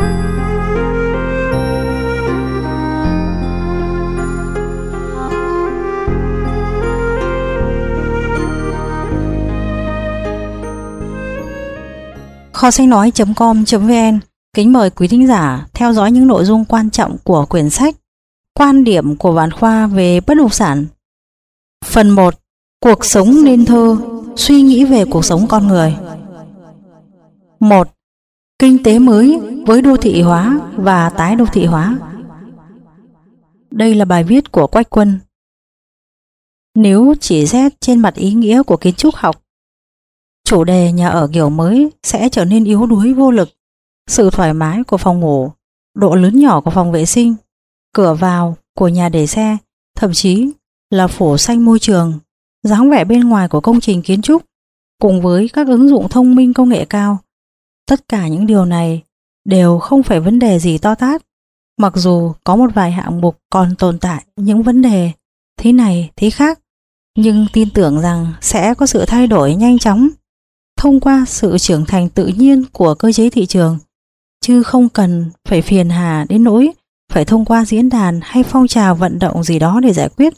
Kho sách nói.com.vn kính mời quý thính giả theo dõi những nội dung quan trọng của quyển sách Quan điểm của Vạn Khoa về bất động sản. Phần 1. Cuộc sống nên thơ, suy nghĩ về cuộc sống con người. 1. Kinh tế mới với đô thị hóa và tái đô thị hóa. Đây là bài viết của Quách Quân. Nếu chỉ xét trên mặt ý nghĩa của kiến trúc học, chủ đề nhà ở kiểu mới sẽ trở nên yếu đuối vô lực. Sự thoải mái của phòng ngủ, độ lớn nhỏ của phòng vệ sinh, cửa vào của nhà để xe, thậm chí là phủ xanh môi trường, dáng vẻ bên ngoài của công trình kiến trúc, cùng với các ứng dụng thông minh công nghệ cao. Tất cả những điều này đều không phải vấn đề gì to tát, mặc dù có một vài hạng mục còn tồn tại những vấn đề thế này thế khác, nhưng tin tưởng rằng sẽ có sự thay đổi nhanh chóng thông qua sự trưởng thành tự nhiên của cơ chế thị trường, chứ không cần phải phiền hà đến nỗi phải thông qua diễn đàn hay phong trào vận động gì đó để giải quyết.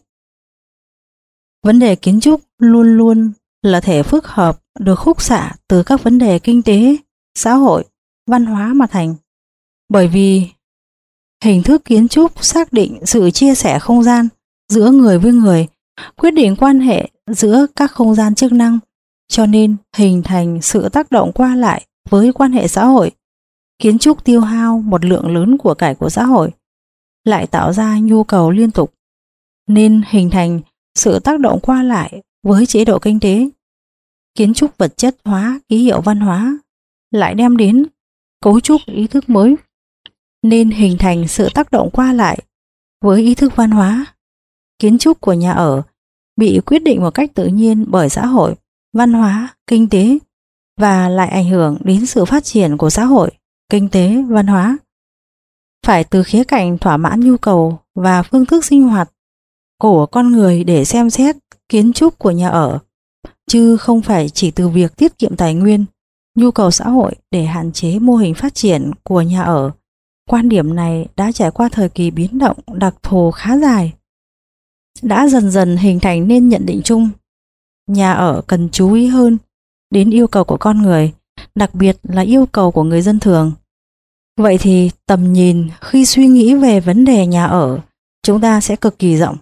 Vấn đề kiến trúc luôn luôn là thể phức hợp được khúc xạ từ các vấn đề kinh tế, xã hội, văn hóa mà thành. Bởi vì hình thức kiến trúc xác định sự chia sẻ không gian giữa người với người, quyết định quan hệ giữa các không gian chức năng, cho nên hình thành sự tác động qua lại với quan hệ xã hội. Kiến trúc tiêu hao một lượng lớn của cải của xã hội, lại tạo ra nhu cầu liên tục, nên hình thành sự tác động qua lại với chế độ kinh tế. Kiến trúc vật chất hóa ký hiệu văn hóa, lại đem đến cấu trúc ý thức mới, nên hình thành sự tác động qua lại với ý thức văn hóa. Kiến trúc của nhà ở bị quyết định một cách tự nhiên bởi xã hội, văn hóa, kinh tế, và lại ảnh hưởng đến sự phát triển của xã hội, kinh tế, văn hóa. Phải từ khía cạnh thỏa mãn nhu cầu và phương thức sinh hoạt của con người để xem xét kiến trúc của nhà ở, chứ không phải chỉ từ việc tiết kiệm tài nguyên, nhu cầu xã hội để hạn chế mô hình phát triển của nhà ở. Quan điểm này đã trải qua thời kỳ biến động đặc thù khá dài, đã dần dần hình thành nên nhận định chung. Nhà ở cần chú ý hơn đến yêu cầu của con người, đặc biệt là yêu cầu của người dân thường. Vậy thì tầm nhìn khi suy nghĩ về vấn đề nhà ở chúng ta sẽ cực kỳ rộng.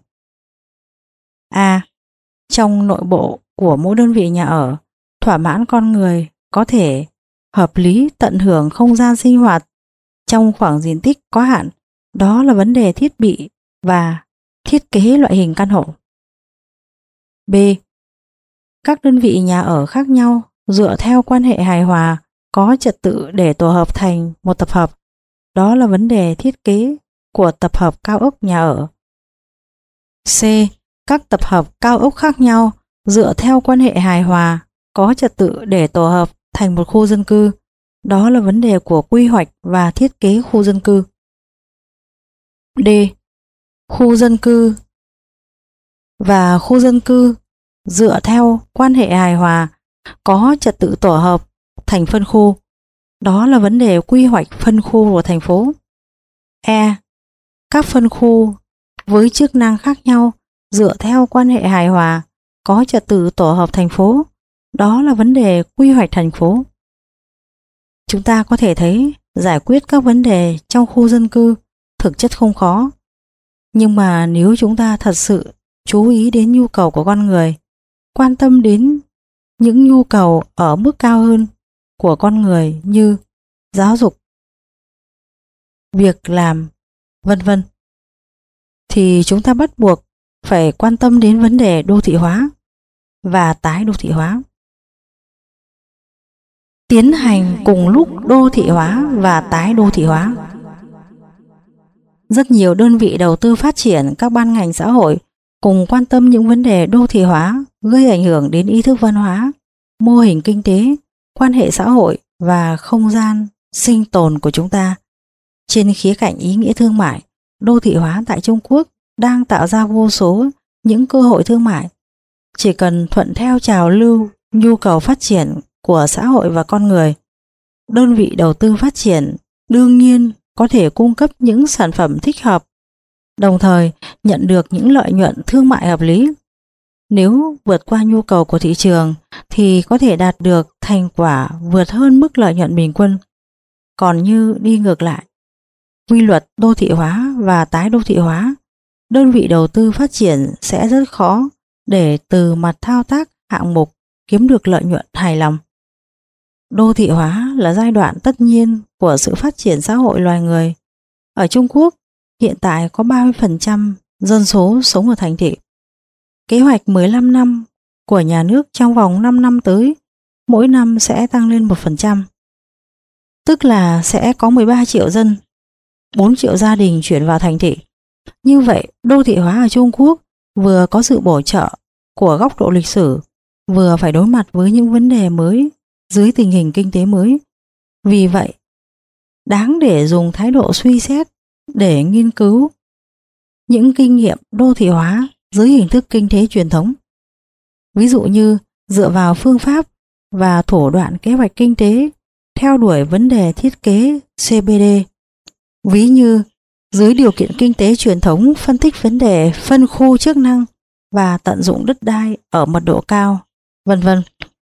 Trong nội bộ của mỗi đơn vị nhà ở, thỏa mãn con người có thể hợp lý tận hưởng không gian sinh hoạt trong khoảng diện tích có hạn, đó là vấn đề thiết bị và thiết kế loại hình căn hộ. B. Các đơn vị nhà ở khác nhau dựa theo quan hệ hài hòa, có trật tự để tổ hợp thành một tập hợp, đó là vấn đề thiết kế của tập hợp cao ốc nhà ở. C. Các tập hợp cao ốc khác nhau dựa theo quan hệ hài hòa, có trật tự để tổ hợp thành một khu dân cư, đó là vấn đề của quy hoạch và thiết kế khu dân cư. D. Khu dân cư và khu dân cư dựa theo quan hệ hài hòa, có trật tự tổ hợp thành phân khu, đó là vấn đề quy hoạch phân khu của thành phố. E. Các phân khu với chức năng khác nhau dựa theo quan hệ hài hòa, có trật tự tổ hợp thành phố, đó là vấn đề quy hoạch thành phố. Chúng ta có thể thấy giải quyết các vấn đề trong khu dân cư thực chất không khó, nhưng mà nếu chúng ta thật sự chú ý đến nhu cầu của con người, quan tâm đến những nhu cầu ở mức cao hơn của con người như giáo dục, việc làm, vân vân, thì chúng ta bắt buộc phải quan tâm đến vấn đề đô thị hóa và tái đô thị hóa. Tiến hành cùng lúc đô thị hóa và tái đô thị hóa. Rất nhiều đơn vị đầu tư phát triển, các ban ngành xã hội cùng quan tâm những vấn đề đô thị hóa gây ảnh hưởng đến ý thức văn hóa, mô hình kinh tế, quan hệ xã hội và không gian sinh tồn của chúng ta. Trên khía cạnh ý nghĩa thương mại, đô thị hóa tại Trung Quốc đang tạo ra vô số những cơ hội thương mại. Chỉ cần thuận theo trào lưu, nhu cầu phát triển của xã hội và con người, đơn vị đầu tư phát triển đương nhiên có thể cung cấp những sản phẩm thích hợp, đồng thời nhận được những lợi nhuận thương mại hợp lý. Nếu vượt qua nhu cầu của thị trường thì có thể đạt được thành quả vượt hơn mức lợi nhuận bình quân. Còn như đi ngược lại, quy luật đô thị hóa và tái đô thị hóa, đơn vị đầu tư phát triển sẽ rất khó để từ mặt thao tác hạng mục kiếm được lợi nhuận hài lòng. Đô thị hóa là giai đoạn tất nhiên của sự phát triển xã hội loài người. Ở Trung Quốc, hiện tại có 30% dân số sống ở thành thị. Kế hoạch 15 năm của nhà nước trong vòng 5 năm tới, mỗi năm sẽ tăng lên 1%. Tức là sẽ có 13 triệu dân, 4 triệu gia đình chuyển vào thành thị. Như vậy, đô thị hóa ở Trung Quốc vừa có sự bổ trợ của góc độ lịch sử, vừa phải đối mặt với những vấn đề mới dưới tình hình kinh tế mới. Vì vậy, đáng để dùng thái độ suy xét để nghiên cứu những kinh nghiệm đô thị hóa dưới hình thức kinh tế truyền thống. Ví dụ như dựa vào phương pháp và thủ đoạn kế hoạch kinh tế theo đuổi vấn đề thiết kế CBD. Ví như dưới điều kiện kinh tế truyền thống phân tích vấn đề phân khu chức năng và tận dụng đất đai ở mật độ cao, vân vân.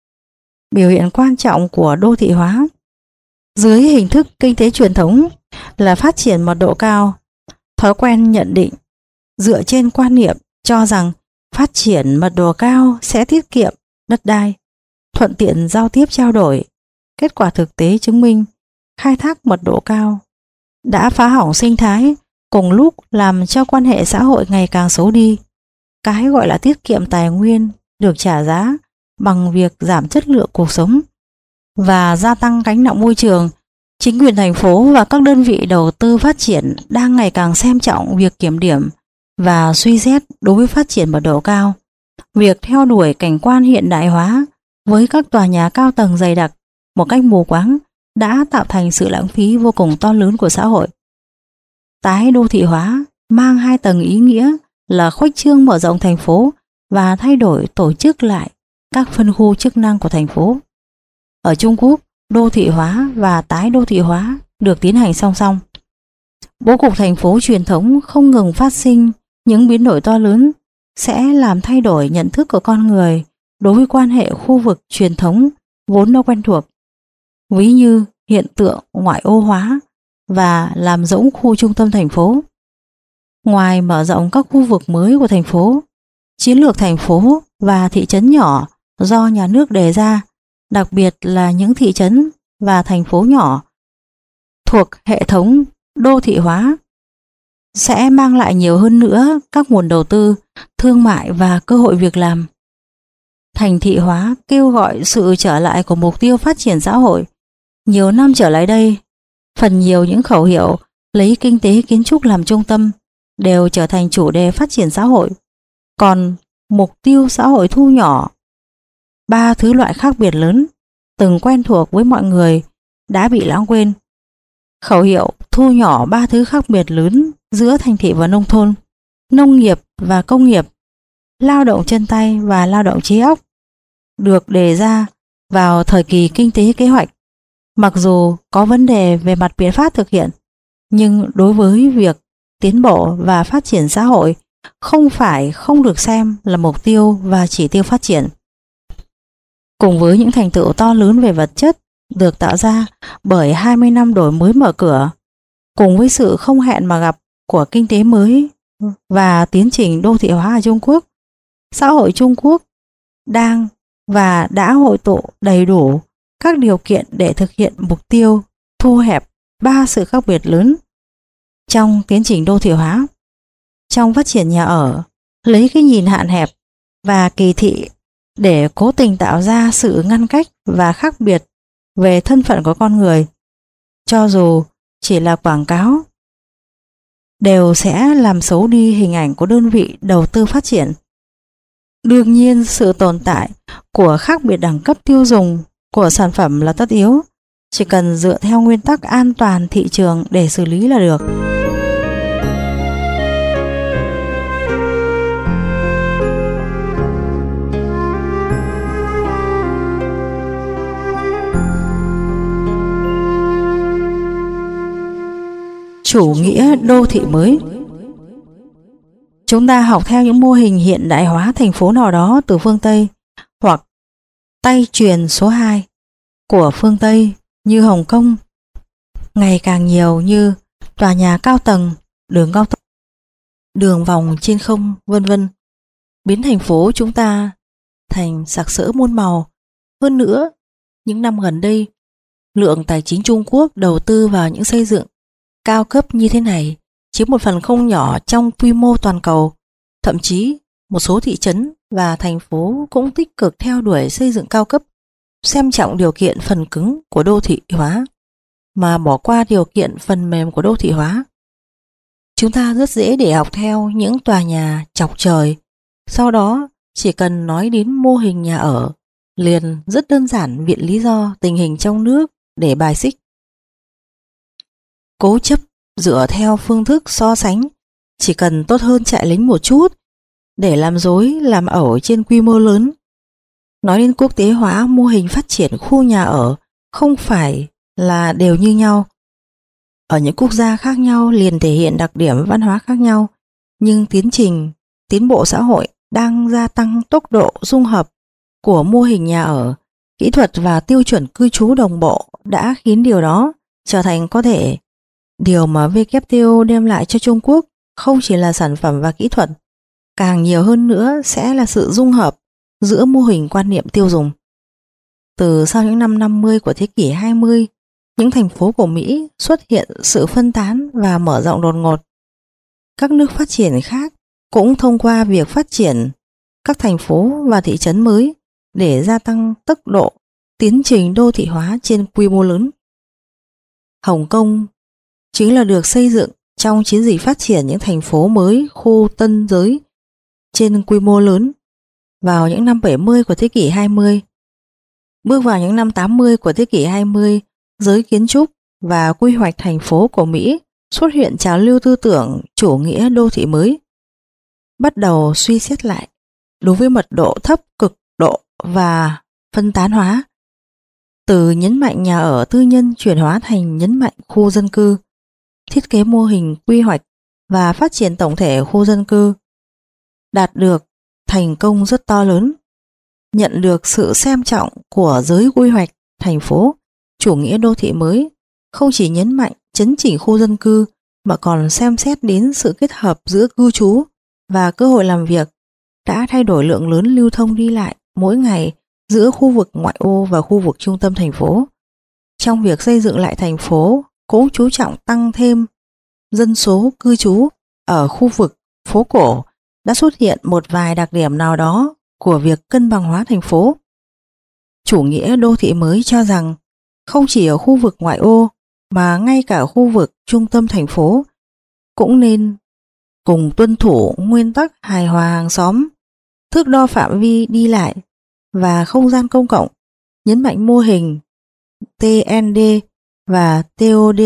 Biểu hiện quan trọng của đô thị hóa dưới hình thức kinh tế truyền thống là phát triển mật độ cao. Thói quen nhận định dựa trên quan niệm cho rằng phát triển mật độ cao sẽ tiết kiệm đất đai, thuận tiện giao tiếp trao đổi. Kết quả thực tế chứng minh khai thác mật độ cao đã phá hỏng sinh thái, cùng lúc làm cho quan hệ xã hội ngày càng xấu đi. Cái gọi là tiết kiệm tài nguyên được trả giá bằng việc giảm chất lượng cuộc sống và gia tăng gánh nặng môi trường. Chính quyền thành phố và các đơn vị đầu tư phát triển đang ngày càng xem trọng việc kiểm điểm và suy xét đối với phát triển mật độ cao. Việc theo đuổi cảnh quan hiện đại hóa với các tòa nhà cao tầng dày đặc một cách mù quáng đã tạo thành sự lãng phí vô cùng to lớn của xã hội. Tái đô thị hóa mang hai tầng ý nghĩa là khuếch trương mở rộng thành phố và thay đổi tổ chức lại các phân khu chức năng của thành phố. Ở Trung Quốc, đô thị hóa và tái đô thị hóa được tiến hành song song. Bố cục thành phố truyền thống không ngừng phát sinh những biến đổi to lớn sẽ làm thay đổi nhận thức của con người đối với quan hệ khu vực truyền thống vốn đã quen thuộc. Ví như hiện tượng ngoại ô hóa và làm rỗng khu trung tâm thành phố. Ngoài mở rộng các khu vực mới của thành phố, chiến lược thành phố và thị trấn nhỏ do nhà nước đề ra, đặc biệt là những thị trấn và thành phố nhỏ thuộc hệ thống đô thị hóa, sẽ mang lại nhiều hơn nữa các nguồn đầu tư, thương mại và cơ hội việc làm. Thành thị hóa kêu gọi sự trở lại của mục tiêu phát triển xã hội. Nhiều năm trở lại đây, phần nhiều những khẩu hiệu lấy kinh tế kiến trúc làm trung tâm đều trở thành chủ đề phát triển xã hội. Còn mục tiêu xã hội thu nhỏ ba thứ loại khác biệt lớn từng quen thuộc với mọi người đã bị lãng quên. Khẩu hiệu thu nhỏ ba thứ khác biệt lớn giữa thành thị và nông thôn, nông nghiệp và công nghiệp, lao động chân tay và lao động trí óc được đề ra vào thời kỳ kinh tế kế hoạch. Mặc dù có vấn đề về mặt biện pháp thực hiện, nhưng đối với việc tiến bộ và phát triển xã hội không được xem là mục tiêu và chỉ tiêu phát triển. Cùng với những thành tựu to lớn về vật chất được tạo ra bởi 20 năm đổi mới mở cửa, cùng với sự không hẹn mà gặp của kinh tế mới và tiến trình đô thị hóa ở Trung Quốc, xã hội Trung Quốc đang và đã hội tụ đầy đủ các điều kiện để thực hiện mục tiêu thu hẹp ba sự khác biệt lớn trong tiến trình đô thị hóa. Trong phát triển nhà ở, lấy cái nhìn hạn hẹp và kỳ thị để cố tình tạo ra sự ngăn cách và khác biệt về thân phận của con người, cho dù chỉ là quảng cáo, đều sẽ làm xấu đi hình ảnh của đơn vị đầu tư phát triển. Đương nhiên, sự tồn tại của khác biệt đẳng cấp tiêu dùng của sản phẩm là tất yếu, chỉ cần dựa theo nguyên tắc an toàn thị trường để xử lý là được. Chủ nghĩa đô thị mới. Chúng ta học theo những mô hình hiện đại hóa thành phố nào đó từ phương Tây hoặc tay truyền số 2 của phương Tây như Hồng Kông, ngày càng nhiều như tòa nhà cao tầng, đường cao tốc, đường vòng trên không, vân vân, biến thành phố chúng ta thành sặc sỡ muôn màu. Hơn nữa, những năm gần đây, lượng tài chính Trung Quốc đầu tư vào những xây dựng cao cấp như thế này chiếm một phần không nhỏ trong quy mô toàn cầu. Thậm chí, một số thị trấn và thành phố cũng tích cực theo đuổi xây dựng cao cấp, xem trọng điều kiện phần cứng của đô thị hóa mà bỏ qua điều kiện phần mềm của đô thị hóa. Chúng ta rất dễ để học theo những tòa nhà chọc trời. Sau đó, chỉ cần nói đến mô hình nhà ở, liền rất đơn giản viện lý do tình hình trong nước để bài xích. Cố chấp dựa theo phương thức so sánh, chỉ cần tốt hơn trại lính một chút để làm dối làm ẩu trên quy mô lớn. Nói đến quốc tế hóa mô hình phát triển khu nhà ở không phải là đều như nhau. Ở những quốc gia khác nhau liền thể hiện đặc điểm văn hóa khác nhau, nhưng tiến trình tiến bộ xã hội đang gia tăng tốc độ dung hợp của mô hình nhà ở, kỹ thuật và tiêu chuẩn cư trú đồng bộ đã khiến điều đó trở thành có thể. Điều mà WTO đem lại cho Trung Quốc không chỉ là sản phẩm và kỹ thuật, càng nhiều hơn nữa sẽ là sự dung hợp giữa mô hình quan niệm tiêu dùng. Từ sau những năm 50 của thế kỷ 20, những thành phố của Mỹ xuất hiện sự phân tán và mở rộng đột ngột. Các nước phát triển khác cũng thông qua việc phát triển các thành phố và thị trấn mới để gia tăng tốc độ tiến trình đô thị hóa trên quy mô lớn. Hồng Kông chính là được xây dựng trong chiến dịch phát triển những thành phố mới khu tân giới trên quy mô lớn vào những năm 70 của thế kỷ 20. Bước vào những năm 80 của thế kỷ 20, giới kiến trúc và quy hoạch thành phố của Mỹ xuất hiện trào lưu tư tưởng chủ nghĩa đô thị mới, bắt đầu suy xét lại đối với mật độ thấp cực độ và phân tán hóa, từ nhấn mạnh nhà ở tư nhân chuyển hóa thành nhấn mạnh khu dân cư, thiết kế mô hình quy hoạch và phát triển tổng thể khu dân cư, đạt được thành công rất to lớn, nhận được sự xem trọng của giới quy hoạch thành phố. Chủ nghĩa đô thị mới không chỉ nhấn mạnh chấn chỉnh khu dân cư mà còn xem xét đến sự kết hợp giữa cư trú và cơ hội làm việc, đã thay đổi lượng lớn lưu thông đi lại mỗi ngày giữa khu vực ngoại ô và khu vực trung tâm thành phố. Trong việc xây dựng lại thành phố cũng chú trọng tăng thêm dân số cư trú. Ở khu vực phố cổ đã xuất hiện một vài đặc điểm nào đó của việc cân bằng hóa thành phố. Chủ nghĩa đô thị mới cho rằng không chỉ ở khu vực ngoại ô mà ngay cả khu vực trung tâm thành phố cũng nên cùng tuân thủ nguyên tắc hài hòa hàng xóm, thước đo phạm vi đi lại và không gian công cộng, nhấn mạnh mô hình TND và TOD.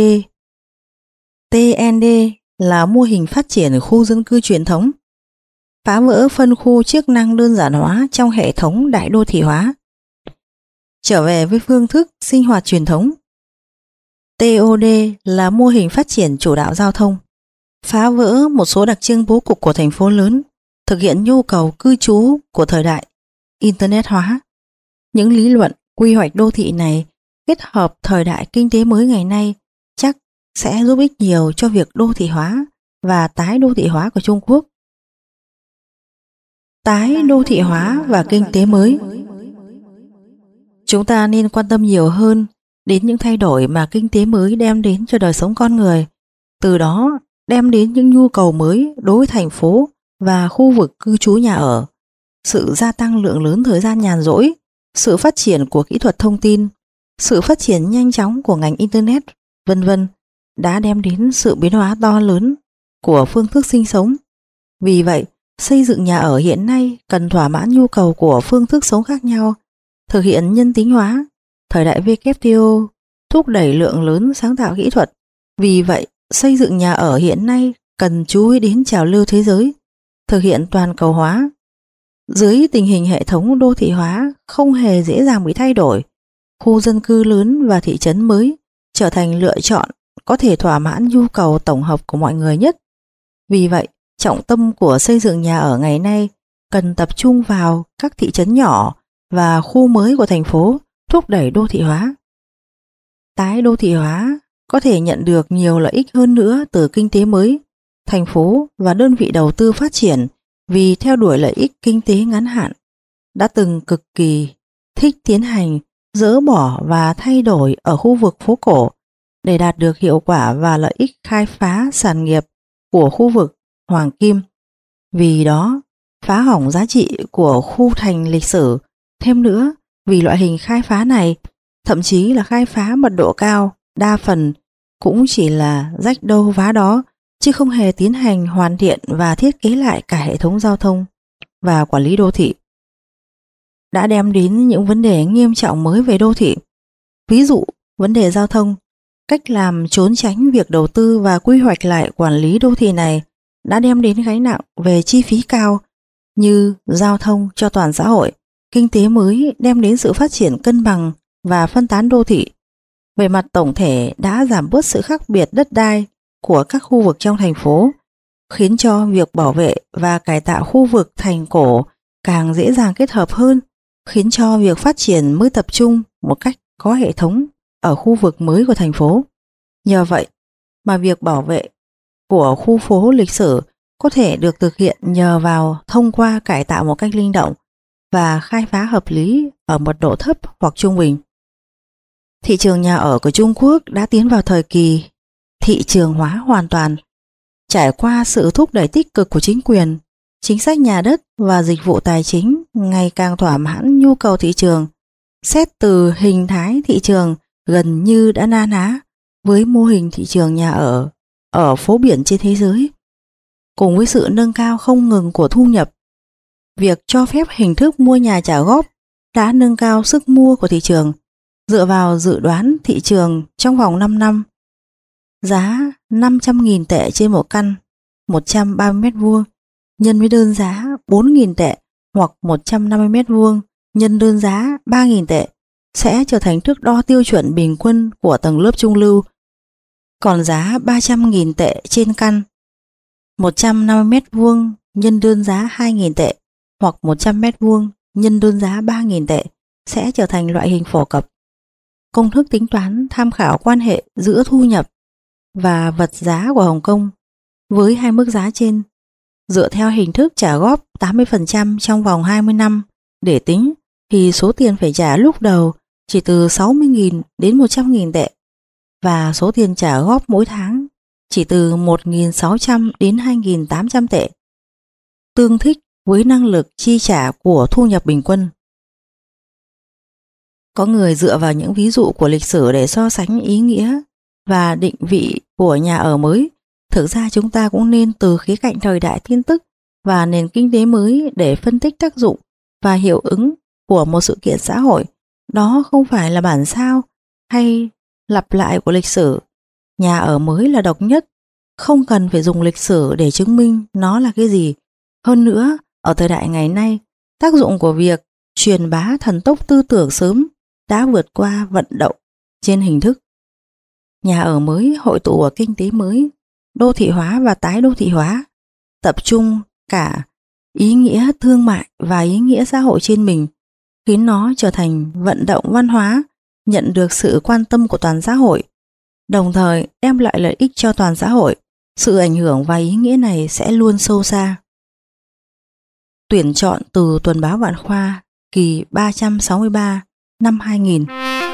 TND là mô hình phát triển khu dân cư truyền thống, phá vỡ phân khu chức năng đơn giản hóa trong hệ thống đại đô thị hóa, trở về với phương thức sinh hoạt truyền thống. TOD là mô hình phát triển chủ đạo giao thông, phá vỡ một số đặc trưng bố cục của thành phố lớn, thực hiện nhu cầu cư trú của thời đại Internet hóa. Những lý luận quy hoạch đô thị này kết hợp thời đại kinh tế mới ngày nay chắc sẽ giúp ích nhiều cho việc đô thị hóa và tái đô thị hóa của Trung Quốc. Tái đô thị hóa và kinh tế mới. Chúng ta nên quan tâm nhiều hơn đến những thay đổi mà kinh tế mới đem đến cho đời sống con người, từ đó đem đến những nhu cầu mới đối với thành phố và khu vực cư trú nhà ở. Sự gia tăng lượng lớn thời gian nhàn rỗi, sự phát triển của kỹ thuật thông tin, sự phát triển nhanh chóng của ngành Internet, vân vân đã đem đến sự biến hóa to lớn của phương thức sinh sống. Vì vậy, xây dựng nhà ở hiện nay cần thỏa mãn nhu cầu của phương thức sống khác nhau, thực hiện nhân tính hóa. Thời đại WTO thúc đẩy lượng lớn sáng tạo kỹ thuật. Vì vậy, xây dựng nhà ở hiện nay cần chú ý đến trào lưu thế giới, thực hiện toàn cầu hóa. Dưới tình hình hệ thống đô thị hóa không hề dễ dàng bị thay đổi, khu dân cư lớn và thị trấn mới trở thành lựa chọn có thể thỏa mãn nhu cầu tổng hợp của mọi người nhất. Vì vậy, trọng tâm của xây dựng nhà ở ngày nay cần tập trung vào các thị trấn nhỏ và khu mới của thành phố, thúc đẩy đô thị hóa. Tái đô thị hóa có thể nhận được nhiều lợi ích hơn nữa từ kinh tế mới. Thành phố và đơn vị đầu tư phát triển vì theo đuổi lợi ích kinh tế ngắn hạn, đã từng cực kỳ thích tiến hành dỡ bỏ và thay đổi ở khu vực phố cổ để đạt được hiệu quả và lợi ích khai phá sản nghiệp của khu vực Hoàng Kim. Vì đó, phá hỏng giá trị của khu thành lịch sử. Thêm nữa, vì loại hình khai phá này, thậm chí là khai phá mật độ cao, đa phần cũng chỉ là rách đâu vá đó, chứ không hề tiến hành hoàn thiện và thiết kế lại cả hệ thống giao thông và quản lý đô thị, đã đem đến những vấn đề nghiêm trọng mới về đô thị. Ví dụ, vấn đề giao thông, cách làm trốn tránh việc đầu tư và quy hoạch lại quản lý đô thị này đã đem đến gánh nặng về chi phí cao như giao thông cho toàn xã hội. Kinh tế mới đem đến sự phát triển cân bằng và phân tán đô thị. Về mặt tổng thể đã giảm bớt sự khác biệt đất đai của các khu vực trong thành phố, khiến cho việc bảo vệ và cải tạo khu vực thành cổ càng dễ dàng kết hợp hơn, khiến cho việc phát triển mới tập trung một cách có hệ thống ở khu vực mới của thành phố. Nhờ vậy mà việc bảo vệ của khu phố lịch sử có thể được thực hiện nhờ vào thông qua cải tạo một cách linh động và khai phá hợp lý ở mật độ thấp hoặc trung bình. Thị trường nhà ở của Trung Quốc đã tiến vào thời kỳ thị trường hóa hoàn toàn, trải qua sự thúc đẩy tích cực của chính quyền, chính sách nhà đất và dịch vụ tài chính ngày càng thỏa mãn nhu cầu thị trường. Xét từ hình thái thị trường gần như đã na ná với mô hình thị trường nhà ở phố biển trên thế giới. Cùng với sự nâng cao không ngừng của thu nhập, việc cho phép hình thức mua nhà trả góp đã nâng cao sức mua của thị trường. Dựa vào dự đoán thị trường trong vòng 5 năm, giá 500.000 tệ trên một căn 130 m2 nhân với đơn giá 4.000 tệ hoặc 150 m2 nhân đơn giá 3.000 tệ sẽ trở thành thước đo tiêu chuẩn bình quân của tầng lớp trung lưu. Còn giá 300.000 tệ trên căn 150 m2 nhân đơn giá 2.000 tệ hoặc 100 m2 nhân đơn giá 3.000 tệ sẽ trở thành loại hình phổ cập. Công thức tính toán tham khảo quan hệ giữa thu nhập và vật giá của Hồng Kông với hai mức giá trên, dựa theo hình thức trả góp 80% trong vòng 20 năm để tính, thì số tiền phải trả lúc đầu chỉ từ 60.000 đến 100.000 tệ và số tiền trả góp mỗi tháng chỉ từ 1.600 đến 2.800 tệ, tương thích với năng lực chi trả của thu nhập bình quân. Có người dựa vào những ví dụ của lịch sử để so sánh ý nghĩa và định vị của nhà ở mới. Thực ra chúng ta cũng nên từ khía cạnh thời đại tin tức và nền kinh tế mới để phân tích tác dụng và hiệu ứng của một sự kiện xã hội. Đó không phải là bản sao hay lặp lại của lịch sử. Nhà ở mới là độc nhất, không cần phải dùng lịch sử để chứng minh nó là cái gì. Hơn nữa, ở thời đại ngày nay, tác dụng của việc truyền bá thần tốc tư tưởng sớm đã vượt qua vận động trên hình thức. Nhà ở mới hội tụ ở kinh tế mới, đô thị hóa và tái đô thị hóa, tập trung cả ý nghĩa thương mại và ý nghĩa xã hội trên mình, khiến nó trở thành vận động văn hóa, nhận được sự quan tâm của toàn xã hội, đồng thời đem lại lợi ích cho toàn xã hội. Sự ảnh hưởng và ý nghĩa này sẽ luôn sâu xa. Tuyển chọn từ Tuần báo Vạn Khoa kỳ 363 năm 2000.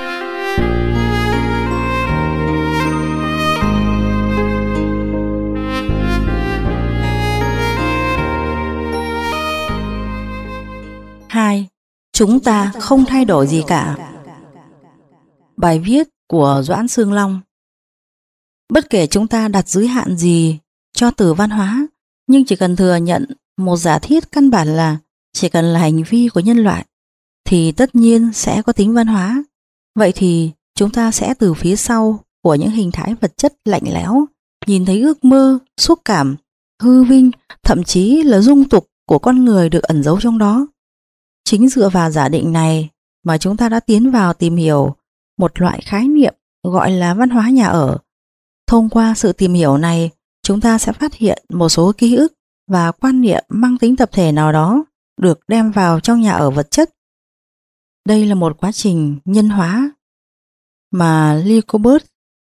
Hai, chúng ta không thay đổi gì cả. Bài viết của Doãn Sương Long. Bất kể chúng ta đặt giới hạn gì cho từ văn hóa, nhưng chỉ cần thừa nhận một giả thiết căn bản là chỉ cần là hành vi của nhân loại thì tất nhiên sẽ có tính văn hóa. Vậy thì chúng ta sẽ từ phía sau của những hình thái vật chất lạnh lẽo nhìn thấy ước mơ, xúc cảm, hư vinh, thậm chí là dung tục của con người được ẩn giấu trong đó. Chính dựa vào giả định này mà chúng ta đã tiến vào tìm hiểu một loại khái niệm gọi là văn hóa nhà ở. Thông qua sự tìm hiểu này, chúng ta sẽ phát hiện một số ký ức và quan niệm mang tính tập thể nào đó được đem vào trong nhà ở vật chất. Đây là một quá trình nhân hóa mà Lycobert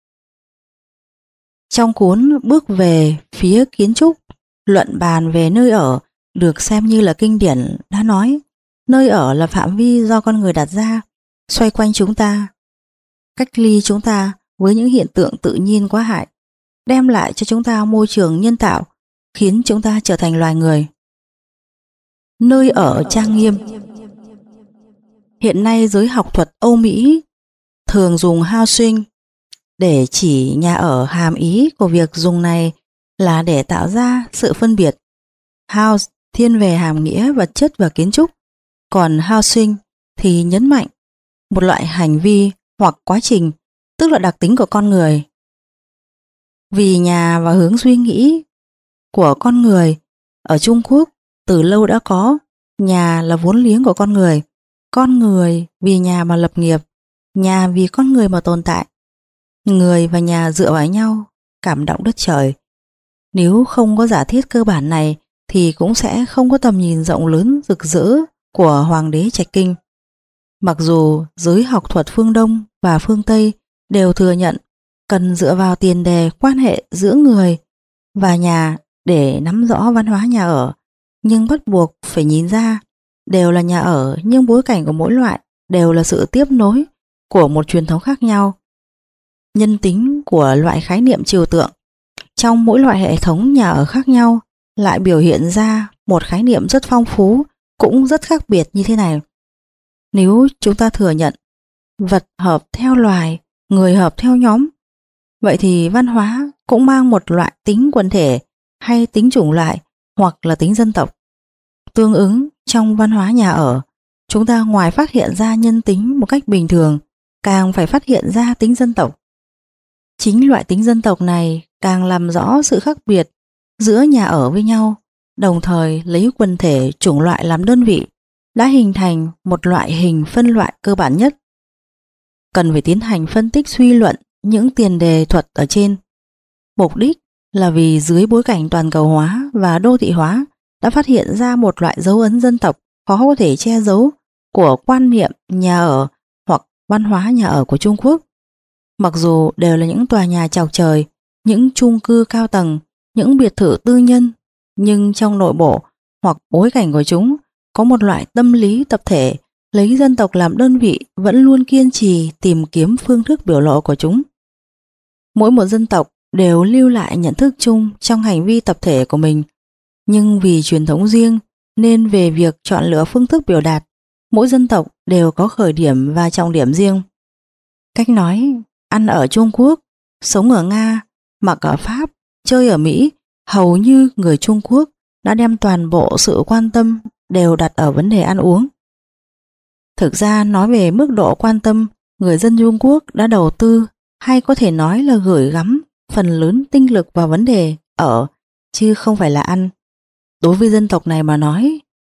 trong cuốn Bước về phía kiến trúc luận bàn về nơi ở được xem như là kinh điển đã nói, nơi ở là phạm vi do con người đặt ra, xoay quanh chúng ta, cách ly chúng ta với những hiện tượng tự nhiên quá hại, đem lại cho chúng ta môi trường nhân tạo, khiến chúng ta trở thành loài người. Nơi ở trang nghiêm. Hiện nay giới học thuật Âu Mỹ thường dùng housing để chỉ nhà ở, hàm ý của việc dùng này là để tạo ra sự phân biệt. House thiên về hàm nghĩa vật chất và kiến trúc, còn housing thì nhấn mạnh một loại hành vi hoặc quá trình, tức là đặc tính của con người. Vì nhà và hướng suy nghĩ của con người ở Trung Quốc từ lâu đã có, nhà là vốn liếng của con người vì nhà mà lập nghiệp, nhà vì con người mà tồn tại, người và nhà dựa vào nhau, cảm động đất trời. Nếu không có giả thiết cơ bản này thì cũng sẽ không có tầm nhìn rộng lớn rực rỡ của Hoàng đế Trạch Kinh. Mặc dù giới học thuật phương Đông và phương Tây đều thừa nhận cần dựa vào tiền đề quan hệ giữa người và nhà để nắm rõ văn hóa nhà ở, nhưng bắt buộc phải nhìn ra đều là nhà ở, nhưng bối cảnh của mỗi loại đều là sự tiếp nối của một truyền thống khác nhau. Nhân tính của loại khái niệm trừu tượng trong mỗi loại hệ thống nhà ở khác nhau lại biểu hiện ra một khái niệm rất phong phú, cũng rất khác biệt như thế này. Nếu chúng ta thừa nhận vật hợp theo loài, người hợp theo nhóm, vậy thì văn hóa cũng mang một loại tính quần thể hay tính chủng loại hoặc là tính dân tộc. Tương ứng trong văn hóa nhà ở, chúng ta ngoài phát hiện ra nhân tính một cách bình thường, càng phải phát hiện ra tính dân tộc. Chính loại tính dân tộc này càng làm rõ sự khác biệt giữa nhà ở với nhau, đồng thời lấy quần thể chủng loại làm đơn vị, đã hình thành một loại hình phân loại cơ bản nhất. Cần phải tiến hành phân tích suy luận những tiền đề thuật ở trên. Mục đích là vì dưới bối cảnh toàn cầu hóa và đô thị hóa đã phát hiện ra một loại dấu ấn dân tộc khó có thể che giấu của quan niệm nhà ở hoặc văn hóa nhà ở của Trung Quốc. Mặc dù đều là những tòa nhà chọc trời, những chung cư cao tầng, những biệt thự tư nhân, nhưng trong nội bộ hoặc bối cảnh của chúng có một loại tâm lý tập thể lấy dân tộc làm đơn vị vẫn luôn kiên trì tìm kiếm phương thức biểu lộ của chúng. Mỗi một dân tộc đều lưu lại nhận thức chung trong hành vi tập thể của mình, nhưng vì truyền thống riêng nên về việc chọn lựa phương thức biểu đạt, mỗi dân tộc đều có khởi điểm và trọng điểm riêng. Cách nói ăn ở Trung Quốc, sống ở Nga, mặc ở Pháp, chơi ở Mỹ, hầu như người Trung Quốc đã đem toàn bộ sự quan tâm đều đặt ở vấn đề ăn uống. Thực ra nói về mức độ quan tâm, người dân Trung Quốc đã đầu tư hay có thể nói là gửi gắm phần lớn tinh lực vào vấn đề ở, chứ không phải là ăn. Đối với dân tộc này mà nói,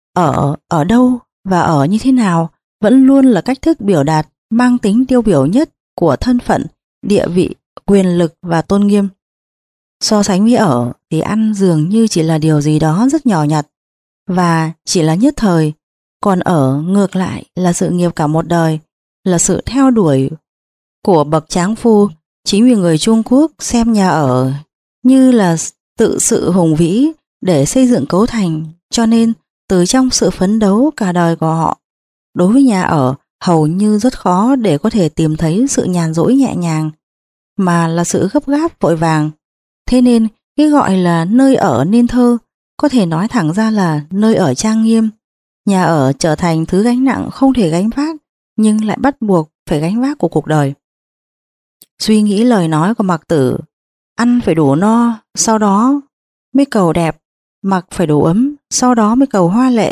ở đâu và ở như thế nào vẫn luôn là cách thức biểu đạt mang tính tiêu biểu nhất của thân phận, địa vị, quyền lực và tôn nghiêm. So sánh với ở thì ăn dường như chỉ là điều gì đó rất nhỏ nhặt và chỉ là nhất thời, còn ở ngược lại là sự nghiệp cả một đời, là sự theo đuổi của bậc tráng phu. Chính vì người Trung Quốc xem nhà ở như là tự sự hùng vĩ để xây dựng cấu thành, cho nên từ trong sự phấn đấu cả đời của họ, đối với nhà ở hầu như rất khó để có thể tìm thấy sự nhàn rỗi nhẹ nhàng, mà là sự gấp gáp vội vàng. Thế nên cái gọi là nơi ở nên thơ có thể nói thẳng ra là nơi ở trang nghiêm. Nhà ở trở thành thứ gánh nặng không thể gánh vác, nhưng lại bắt buộc phải gánh vác của cuộc đời. Suy nghĩ lời nói của Mạc Tử, ăn phải đủ no, sau đó mới cầu đẹp, mặc phải đủ ấm, sau đó mới cầu hoa lệ,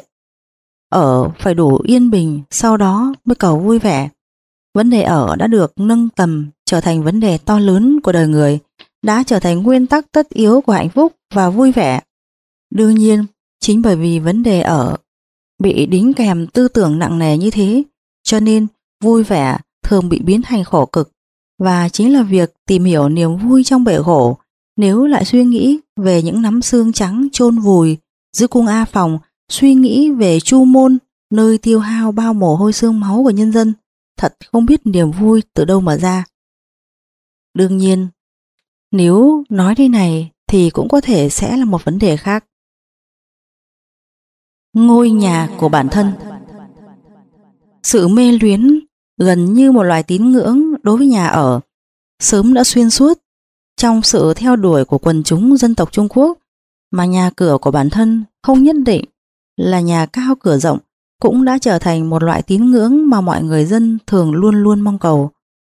ở phải đủ yên bình, sau đó mới cầu vui vẻ. Vấn đề ở đã được nâng tầm trở thành vấn đề to lớn của đời người, đã trở thành nguyên tắc tất yếu của hạnh phúc và vui vẻ. Đương nhiên, chính bởi vì vấn đề ở bị đính kèm tư tưởng nặng nề như thế, cho nên vui vẻ thường bị biến thành khổ cực. và chính là việc tìm hiểu niềm vui trong bể khổ. Nếu lại suy nghĩ về những nắm xương trắng chôn vùi giữa cung A Phòng, suy nghĩ về Chu Môn, nơi tiêu hao bao mồ hôi xương máu của nhân dân, thật không biết niềm vui từ đâu mà ra. Đương nhiên, nếu nói thế này thì cũng có thể sẽ là một vấn đề khác. Ngôi nhà của bản thân. Sự mê luyến gần như một loại tín ngưỡng đối với nhà ở, sớm đã xuyên suốt trong sự theo đuổi của quần chúng dân tộc Trung Quốc, mà nhà cửa của bản thân không nhất định là nhà cao cửa rộng cũng đã trở thành một loại tín ngưỡng mà mọi người dân thường luôn luôn mong cầu.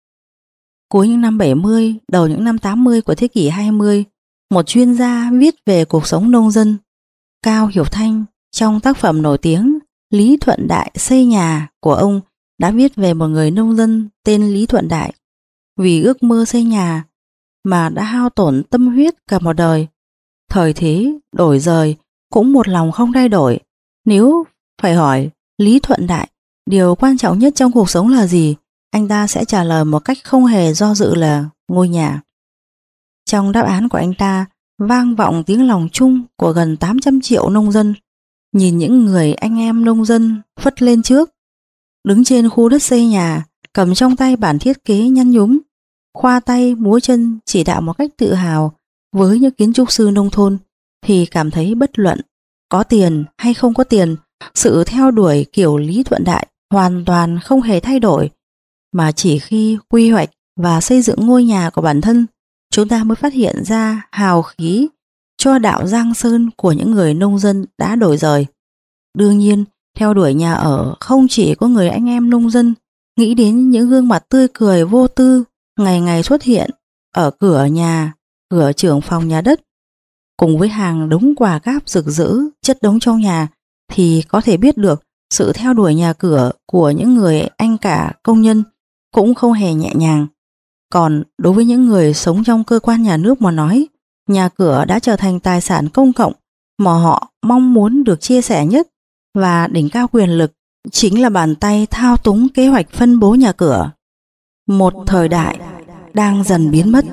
Cuối những năm 70, đầu những năm 80 của thế kỷ 20, một chuyên gia viết về cuộc sống nông dân, Cao Hiểu Thanh, trong tác phẩm nổi tiếng Lý Thuận Đại xây nhà của ông, đã viết về một người nông dân tên Lý Thuận Đại. Vì ước mơ xây nhà mà đã hao tổn tâm huyết cả một đời. Thời thế đổi dời cũng một lòng không thay đổi. Nếu phải hỏi Lý Thuận Đại điều quan trọng nhất trong cuộc sống là gì, anh ta sẽ trả lời một cách không hề do dự là ngôi nhà. Trong đáp án của anh ta vang vọng tiếng lòng chung của gần 800 triệu nông dân. Nhìn những người anh em nông dân phất lên trước, đứng trên khu đất xây nhà, cầm trong tay bản thiết kế nhăn nhúm, khoa tay múa chân chỉ đạo một cách tự hào với những kiến trúc sư nông thôn, thì cảm thấy bất luận có tiền hay không có tiền, sự theo đuổi kiểu Lý Thuận Đại hoàn toàn không hề thay đổi, mà chỉ khi quy hoạch và xây dựng ngôi nhà của bản thân, chúng ta mới phát hiện ra hào khí cho đạo Giang Sơn của những người nông dân đã đổi rời. Đương nhiên, theo đuổi nhà ở không chỉ có người anh em nông dân, nghĩ đến những gương mặt tươi cười vô tư ngày ngày xuất hiện ở cửa nhà, cửa trưởng phòng nhà đất, cùng với hàng đống quà cáp rực rỡ chất đống trong nhà, thì có thể biết được sự theo đuổi nhà cửa của những người anh cả công nhân cũng không hề nhẹ nhàng. Còn đối với những người sống trong cơ quan nhà nước mà nói, nhà cửa đã trở thành tài sản công cộng mà họ mong muốn được chia sẻ nhất, và đỉnh cao quyền lực chính là bàn tay thao túng kế hoạch phân bố nhà cửa. Một thời đại đang dần biến mất.